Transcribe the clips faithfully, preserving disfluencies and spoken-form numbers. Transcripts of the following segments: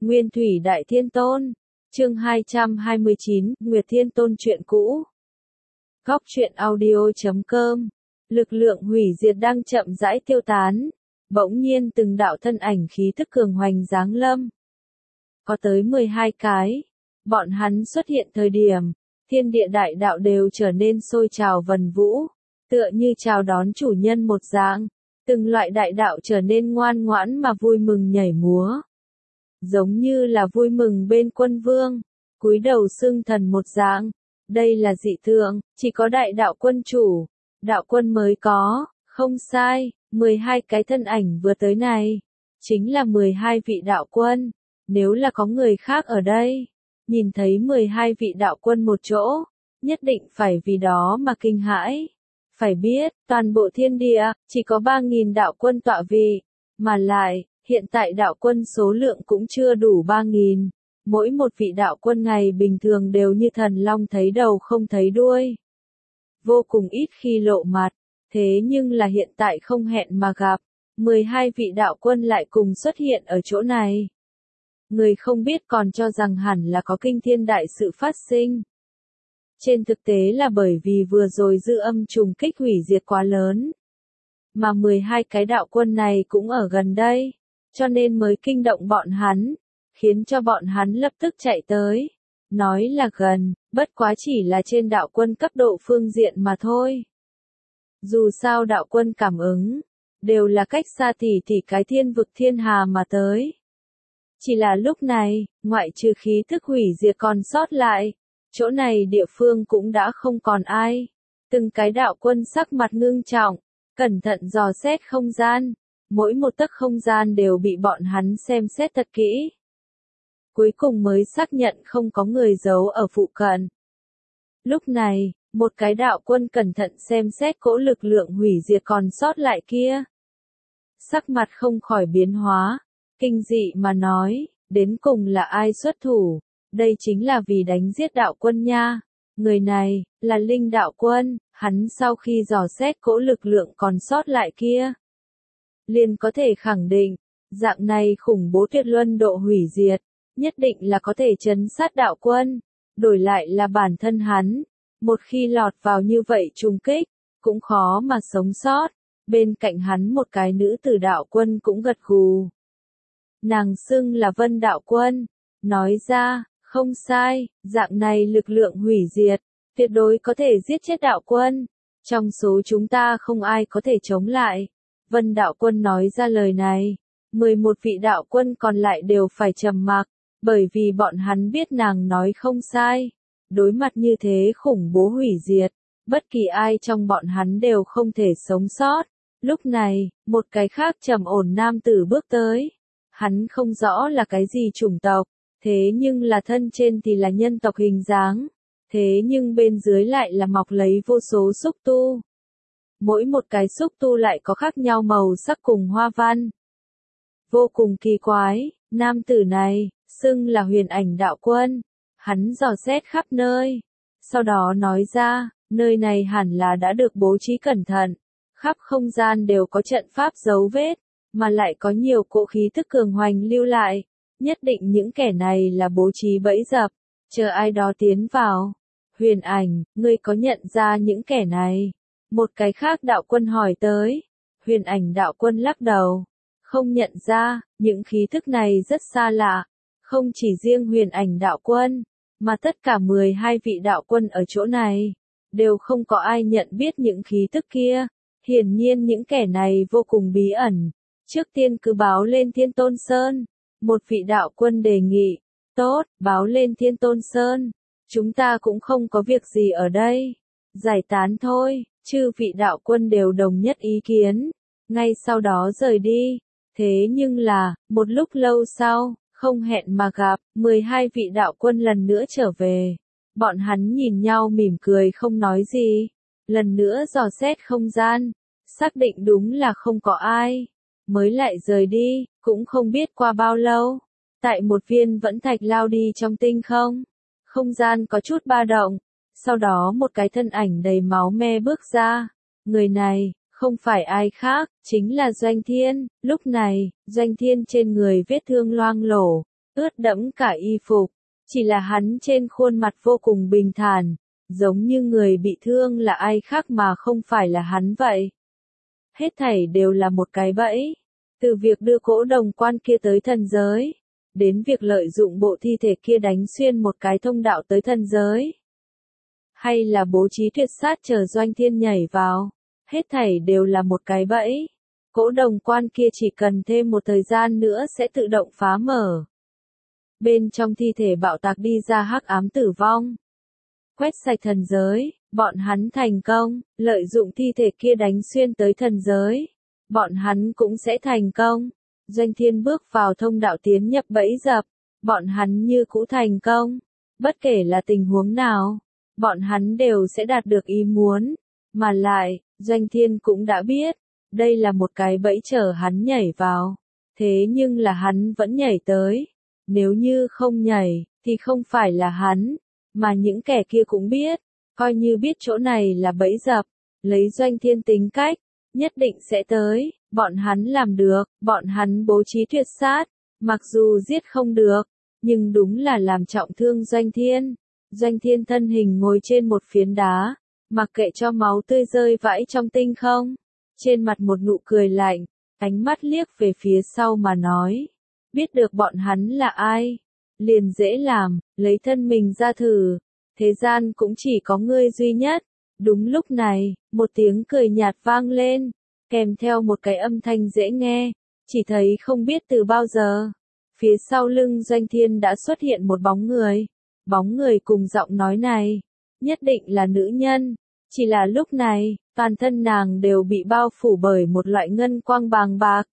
Nguyên Thủy Đại Thiên Tôn. Chương hai trăm hai mươi chín, Nguyệt Thiên Tôn truyện cũ. Góc truyện audio.com. Lực lượng hủy diệt đang chậm rãi tiêu tán. Bỗng nhiên từng đạo thân ảnh khí tức cường hoành giáng lâm. Có tới mười hai cái. Bọn hắn xuất hiện thời điểm, thiên địa đại đạo đều trở nên sôi trào vần vũ, tựa như chào đón chủ nhân một dạng. Từng loại đại đạo trở nên ngoan ngoãn mà vui mừng nhảy múa. Giống như là vui mừng bên quân vương, cúi đầu xưng thần một dạng. Đây là dị tượng, chỉ có đại đạo quân chủ, đạo quân mới có, không sai, mười hai cái thân ảnh vừa tới này, chính là mười hai vị đạo quân. Nếu là có người khác ở đây, nhìn thấy mười hai vị đạo quân một chỗ, nhất định phải vì đó mà kinh hãi. Phải biết, toàn bộ thiên địa, chỉ có ba nghìn đạo quân tọa vị, mà lại, hiện tại đạo quân số lượng cũng chưa đủ ba nghìn. Mỗi một vị đạo quân ngày bình thường đều như thần long thấy đầu không thấy đuôi. Vô cùng ít khi lộ mặt, thế nhưng là hiện tại không hẹn mà gặp, mười hai vị đạo quân lại cùng xuất hiện ở chỗ này. Người không biết còn cho rằng hẳn là có kinh thiên đại sự phát sinh. Trên thực tế là bởi vì vừa rồi dư âm trùng kích hủy diệt quá lớn. Mà mười hai cái đạo quân này cũng ở gần đây, cho nên mới kinh động bọn hắn, khiến cho bọn hắn lập tức chạy tới. Nói là gần, bất quá chỉ là trên đạo quân cấp độ phương diện mà thôi. Dù sao đạo quân cảm ứng, đều là cách xa tỷ tỷ cái thiên vực thiên hà mà tới. Chỉ là lúc này, ngoại trừ khí thức hủy diệt còn sót lại, chỗ này địa phương cũng đã không còn ai. Từng cái đạo quân sắc mặt ngưng trọng, cẩn thận dò xét không gian, mỗi một tấc không gian đều bị bọn hắn xem xét thật kỹ. Cuối cùng mới xác nhận không có người giấu ở phụ cận. Lúc này, một cái đạo quân cẩn thận xem xét cỗ lực lượng hủy diệt còn sót lại kia. Sắc mặt không khỏi biến hóa, kinh dị mà nói, đến cùng là ai xuất thủ, đây chính là vì đánh giết đạo quân nha. Người này, là Linh đạo quân, hắn sau khi dò xét cỗ lực lượng còn sót lại kia, liền có thể khẳng định, dạng này khủng bố tuyệt luân độ hủy diệt, nhất định là có thể trấn sát đạo quân, đổi lại là bản thân hắn, một khi lọt vào như vậy trùng kích, cũng khó mà sống sót. Bên cạnh hắn một cái nữ tử đạo quân cũng gật gù. Nàng xưng là Vân đạo quân, nói ra, không sai, dạng này lực lượng hủy diệt, tuyệt đối có thể giết chết đạo quân. Trong số chúng ta không ai có thể chống lại. Vân đạo quân nói ra lời này, mười một vị đạo quân còn lại đều phải trầm mặc, bởi vì bọn hắn biết nàng nói không sai. Đối mặt như thế khủng bố hủy diệt, bất kỳ ai trong bọn hắn đều không thể sống sót. Lúc này, một cái khác trầm ổn nam tử bước tới. Hắn không rõ là cái gì chủng tộc, thế nhưng là thân trên thì là nhân tộc hình dáng, thế nhưng bên dưới lại là mọc lấy vô số xúc tu. Mỗi một cái xúc tu lại có khác nhau màu sắc cùng hoa văn. Vô cùng kỳ quái, nam tử này, xưng là Huyền Ảnh đạo quân. Hắn dò xét khắp nơi, sau đó nói ra, nơi này hẳn là đã được bố trí cẩn thận, khắp không gian đều có trận pháp dấu vết, mà lại có nhiều cỗ khí thức cường hoành lưu lại, nhất định những kẻ này là bố trí bẫy dập, chờ ai đó tiến vào. Huyền Ảnh, ngươi có nhận ra những kẻ này? Một cái khác đạo quân hỏi tới. Huyền Ảnh đạo quân lắc đầu, không nhận ra, những khí thức này rất xa lạ, không chỉ riêng Huyền Ảnh đạo quân, mà tất cả mười hai vị đạo quân ở chỗ này, đều không có ai nhận biết những khí thức kia. Hiển nhiên những kẻ này vô cùng bí ẩn. Trước tiên cứ báo lên Thiên Tôn Sơn. Một vị đạo quân đề nghị. Tốt, báo lên Thiên Tôn Sơn. Chúng ta cũng không có việc gì ở đây. Giải tán thôi. Chư vị đạo quân đều đồng nhất ý kiến. Ngay sau đó rời đi. Thế nhưng là, một lúc lâu sau, không hẹn mà gặp, mười hai vị đạo quân lần nữa trở về. Bọn hắn nhìn nhau mỉm cười không nói gì. Lần nữa dò xét không gian, xác định đúng là không có ai, mới lại rời đi. Cũng không biết qua bao lâu, tại một viên vẫn thạch lao đi trong tinh không, không gian có chút ba động, sau đó một cái thân ảnh đầy máu me bước ra. Người này, không phải ai khác, chính là Doanh Thiên. Lúc này, Doanh Thiên trên người vết thương loang lổ, ướt đẫm cả y phục. Chỉ là hắn trên khuôn mặt vô cùng bình thản, giống như người bị thương là ai khác mà không phải là hắn vậy. Hết thảy đều là một cái bẫy. Từ việc đưa cỗ đồng quan kia tới thần giới, đến việc lợi dụng bộ thi thể kia đánh xuyên một cái thông đạo tới thần giới. Hay là bố trí tuyệt sát chờ Doanh Thiên nhảy vào, hết thảy đều là một cái bẫy. Cỗ đồng quan kia chỉ cần thêm một thời gian nữa sẽ tự động phá mở. Bên trong thi thể bạo tạc đi ra hắc ám tử vong. Quét sạch thần giới, bọn hắn thành công, lợi dụng thi thể kia đánh xuyên tới thần giới. Bọn hắn cũng sẽ thành công. Doanh Thiên bước vào thông đạo tiến nhập bẫy dập, bọn hắn như cũ thành công. Bất kể là tình huống nào, bọn hắn đều sẽ đạt được ý muốn. Mà lại, Doanh Thiên cũng đã biết, đây là một cái bẫy chờ hắn nhảy vào. Thế nhưng là hắn vẫn nhảy tới. Nếu như không nhảy, thì không phải là hắn, mà những kẻ kia cũng biết, coi như biết chỗ này là bẫy dập, lấy Doanh Thiên tính cách, nhất định sẽ tới, bọn hắn làm được, bọn hắn bố trí tuyệt sát, mặc dù giết không được, nhưng đúng là làm trọng thương Doanh Thiên. Doanh Thiên thân hình ngồi trên một phiến đá, mặc kệ cho máu tươi rơi vãi trong tinh không, trên mặt một nụ cười lạnh, ánh mắt liếc về phía sau mà nói. Biết được bọn hắn là ai, liền dễ làm, lấy thân mình ra thử, thế gian cũng chỉ có ngươi duy nhất. Đúng lúc này, một tiếng cười nhạt vang lên, kèm theo một cái âm thanh dễ nghe, chỉ thấy không biết từ bao giờ. Phía sau lưng Doanh Thiên đã xuất hiện một bóng người, bóng người cùng giọng nói này, nhất định là nữ nhân, chỉ là lúc này, toàn thân nàng đều bị bao phủ bởi một loại ngân quang bàng bạc.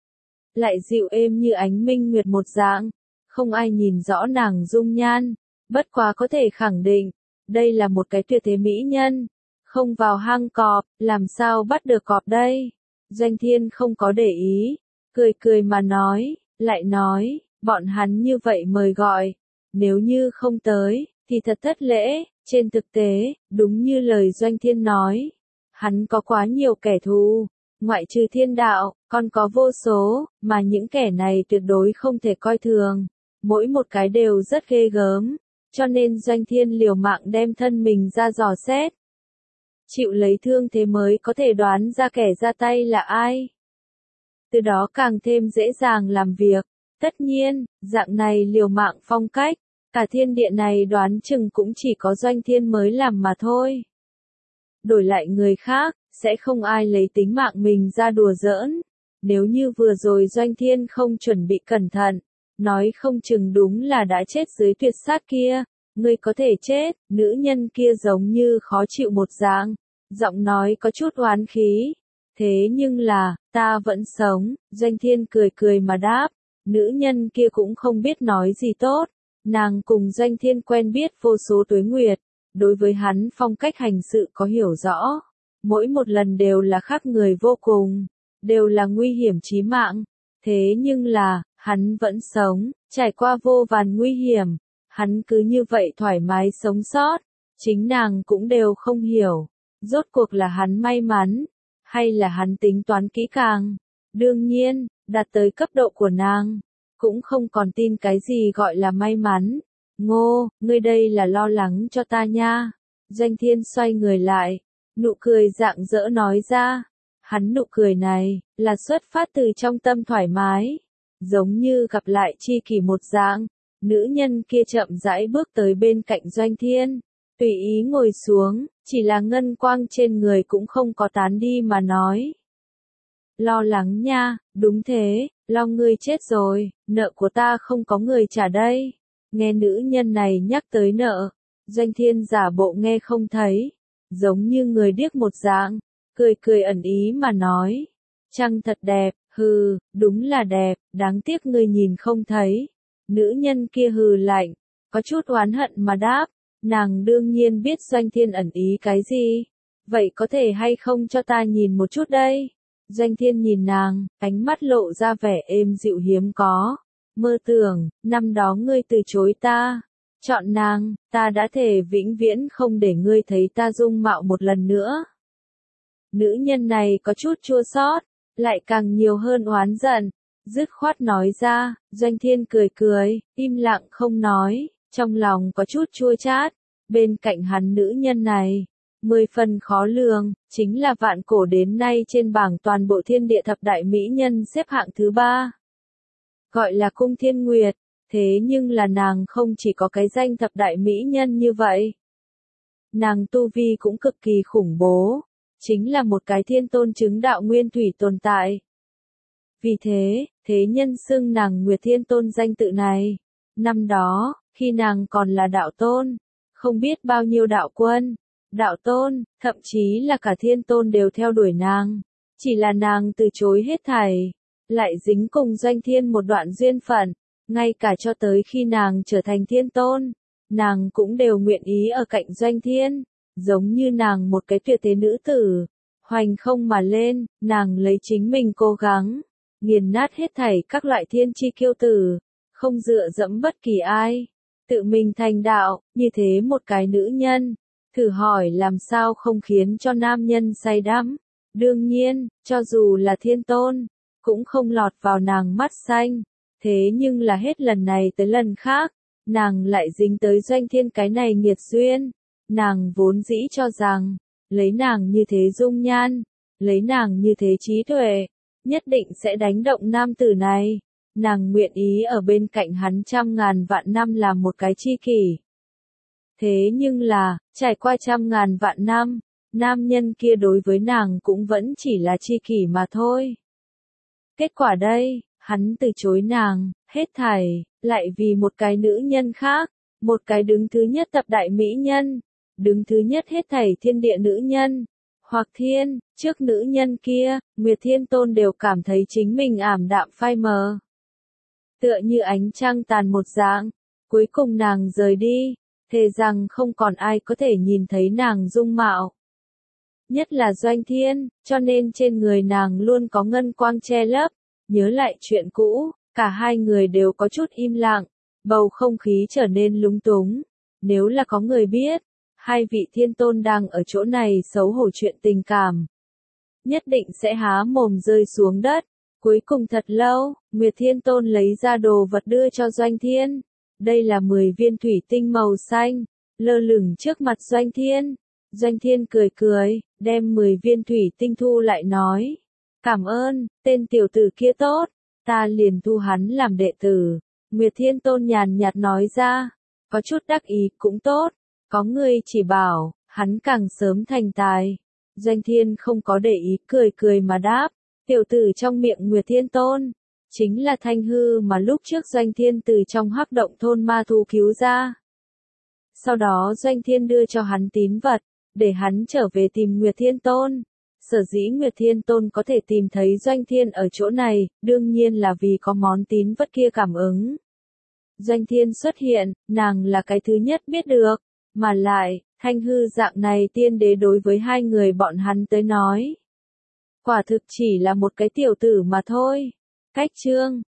Lại dịu êm như ánh minh nguyệt một dạng, không ai nhìn rõ nàng dung nhan, bất quá có thể khẳng định, đây là một cái tuyệt thế mỹ nhân, không vào hang cọp, làm sao bắt được cọp đây? Doanh Thiên không có để ý, cười cười mà nói, lại nói, bọn hắn như vậy mời gọi, nếu như không tới, thì thật thất lễ. Trên thực tế, đúng như lời Doanh Thiên nói, hắn có quá nhiều kẻ thù. Ngoại trừ thiên đạo, còn có vô số, mà những kẻ này tuyệt đối không thể coi thường. Mỗi một cái đều rất ghê gớm, cho nên Doanh Thiên liều mạng đem thân mình ra dò xét. Chịu lấy thương thế mới có thể đoán ra kẻ ra tay là ai. Từ đó càng thêm dễ dàng làm việc. Tất nhiên, dạng này liều mạng phong cách, cả thiên địa này đoán chừng cũng chỉ có Doanh Thiên mới làm mà thôi. Đổi lại người khác, sẽ không ai lấy tính mạng mình ra đùa giỡn. Nếu như vừa rồi Doanh Thiên không chuẩn bị cẩn thận, nói không chừng đúng là đã chết dưới tuyệt sát kia. Ngươi có thể chết, nữ nhân kia giống như khó chịu một dạng, giọng nói có chút oán khí. Thế nhưng là, ta vẫn sống, Doanh Thiên cười cười mà đáp, nữ nhân kia cũng không biết nói gì tốt. Nàng cùng Doanh Thiên quen biết vô số tuế nguyệt, đối với hắn phong cách hành sự có hiểu rõ. Mỗi một lần đều là khác người vô cùng, đều là nguy hiểm chí mạng. Thế nhưng là, hắn vẫn sống, trải qua vô vàn nguy hiểm. Hắn cứ như vậy thoải mái sống sót. Chính nàng cũng đều không hiểu. Rốt cuộc là hắn may mắn, hay là hắn tính toán kỹ càng. Đương nhiên, đạt tới cấp độ của nàng, cũng không còn tin cái gì gọi là may mắn. Ngô, ngươi đây là lo lắng cho ta nha. Doanh Thiên xoay người lại, nụ cười rạng rỡ nói ra. Hắn nụ cười này, là xuất phát từ trong tâm thoải mái. Giống như gặp lại tri kỷ một dạng. Nữ nhân kia chậm rãi bước tới bên cạnh Doanh Thiên. Tùy ý ngồi xuống, chỉ là ngân quang trên người cũng không có tán đi mà nói. Lo lắng nha, đúng thế, lo ngươi chết rồi, nợ của ta không có người trả đây. Nghe nữ nhân này nhắc tới nợ, Doanh Thiên giả bộ nghe không thấy, giống như người điếc một dạng, cười cười ẩn ý mà nói. Trăng thật đẹp, hừ, đúng là đẹp, đáng tiếc ngươi nhìn không thấy. Nữ nhân kia hừ lạnh, có chút oán hận mà đáp, nàng đương nhiên biết Doanh Thiên ẩn ý cái gì. Vậy có thể hay không cho ta nhìn một chút đây? Doanh Thiên nhìn nàng, ánh mắt lộ ra vẻ êm dịu hiếm có. Mơ tưởng, năm đó ngươi từ chối ta. Chọn nàng, ta đã thề vĩnh viễn không để ngươi thấy ta dung mạo một lần nữa. Nữ nhân này có chút chua xót, lại càng nhiều hơn oán giận. dứt khoát nói ra. Doanh Thiên cười cười, im lặng không nói, trong lòng có chút chua chát. Bên cạnh hắn nữ nhân này, mười phần khó lường, chính là vạn cổ đến nay trên bảng toàn bộ thiên địa thập đại mỹ nhân xếp hạng thứ ba. Gọi là Cung Thiên Nguyệt, thế nhưng là nàng không chỉ có cái danh thập đại mỹ nhân như vậy. Nàng tu vi cũng cực kỳ khủng bố, chính là một cái thiên tôn chứng đạo nguyên thủy tồn tại. Vì thế, thế nhân xưng nàng Nguyệt Thiên Tôn danh tự này. Năm đó, khi nàng còn là đạo tôn, không biết bao nhiêu đạo quân, đạo tôn, thậm chí là cả thiên tôn đều theo đuổi nàng. Chỉ là nàng từ chối hết thảy, lại dính cùng Doanh Thiên một đoạn duyên phận, ngay cả cho tới khi nàng trở thành thiên tôn, nàng cũng đều nguyện ý ở cạnh Doanh Thiên, giống như nàng một cái tuyệt thế nữ tử, hoành không mà lên, nàng lấy chính mình cố gắng, nghiền nát hết thảy các loại thiên chi kiêu tử, không dựa dẫm bất kỳ ai, tự mình thành đạo, như thế một cái nữ nhân, thử hỏi làm sao không khiến cho nam nhân say đắm. Đương nhiên, cho dù là thiên tôn, cũng không lọt vào nàng mắt xanh, thế nhưng là hết lần này tới lần khác, nàng lại dính tới Doanh Thiên cái này nghiệt duyên. Nàng vốn dĩ cho rằng, lấy nàng như thế dung nhan, lấy nàng như thế trí tuệ, nhất định sẽ đánh động nam tử này. Nàng nguyện ý ở bên cạnh hắn trăm ngàn vạn năm làm một cái tri kỷ. Thế nhưng là, trải qua trăm ngàn vạn năm, nam nhân kia đối với nàng cũng vẫn chỉ là tri kỷ mà thôi. Kết quả đây, hắn từ chối nàng, hết thảy, lại vì một cái nữ nhân khác, một cái đứng thứ nhất thập đại mỹ nhân, đứng thứ nhất hết thảy thiên địa nữ nhân. Hoặc thiên, trước nữ nhân kia, Nguyệt Thiên Tôn đều cảm thấy chính mình ảm đạm phai mờ. Tựa như ánh trăng tàn một dạng, cuối cùng nàng rời đi, thề rằng không còn ai có thể nhìn thấy nàng dung mạo. Nhất là Doanh Thiên, cho nên trên người nàng luôn có ngân quang che lấp. Nhớ lại chuyện cũ, cả hai người đều có chút im lặng, bầu không khí trở nên lúng túng. Nếu là có người biết, hai vị thiên tôn đang ở chỗ này xấu hổ chuyện tình cảm, nhất định sẽ há mồm rơi xuống đất. Cuối cùng thật lâu, Nguyệt Thiên Tôn lấy ra đồ vật đưa cho Doanh Thiên. Đây là mười viên thủy tinh màu xanh, lơ lửng trước mặt Doanh Thiên. Doanh Thiên cười cười, đem mười viên thủy tinh thu lại nói. Cảm ơn, tên tiểu tử kia tốt, ta liền thu hắn làm đệ tử. Nguyệt Thiên Tôn nhàn nhạt nói ra, có chút đắc ý cũng tốt, có người chỉ bảo, hắn càng sớm thành tài. Doanh Thiên không có để ý, cười cười mà đáp, tiểu tử trong miệng Nguyệt Thiên Tôn, chính là Thanh Hư mà lúc trước Doanh Thiên từ trong hắc động thôn ma thú cứu ra. Sau đó Doanh Thiên đưa cho hắn tín vật, để hắn trở về tìm Nguyệt Thiên Tôn. Sở dĩ Nguyệt Thiên Tôn có thể tìm thấy Doanh Thiên ở chỗ này, đương nhiên là vì có món tín vật kia cảm ứng. Doanh Thiên xuất hiện, nàng là cái thứ nhất biết được, mà lại, Thanh Hư dạng này tiên đế đối với hai người bọn hắn tới nói. Quả thực chỉ là một cái tiểu tử mà thôi. Cách chương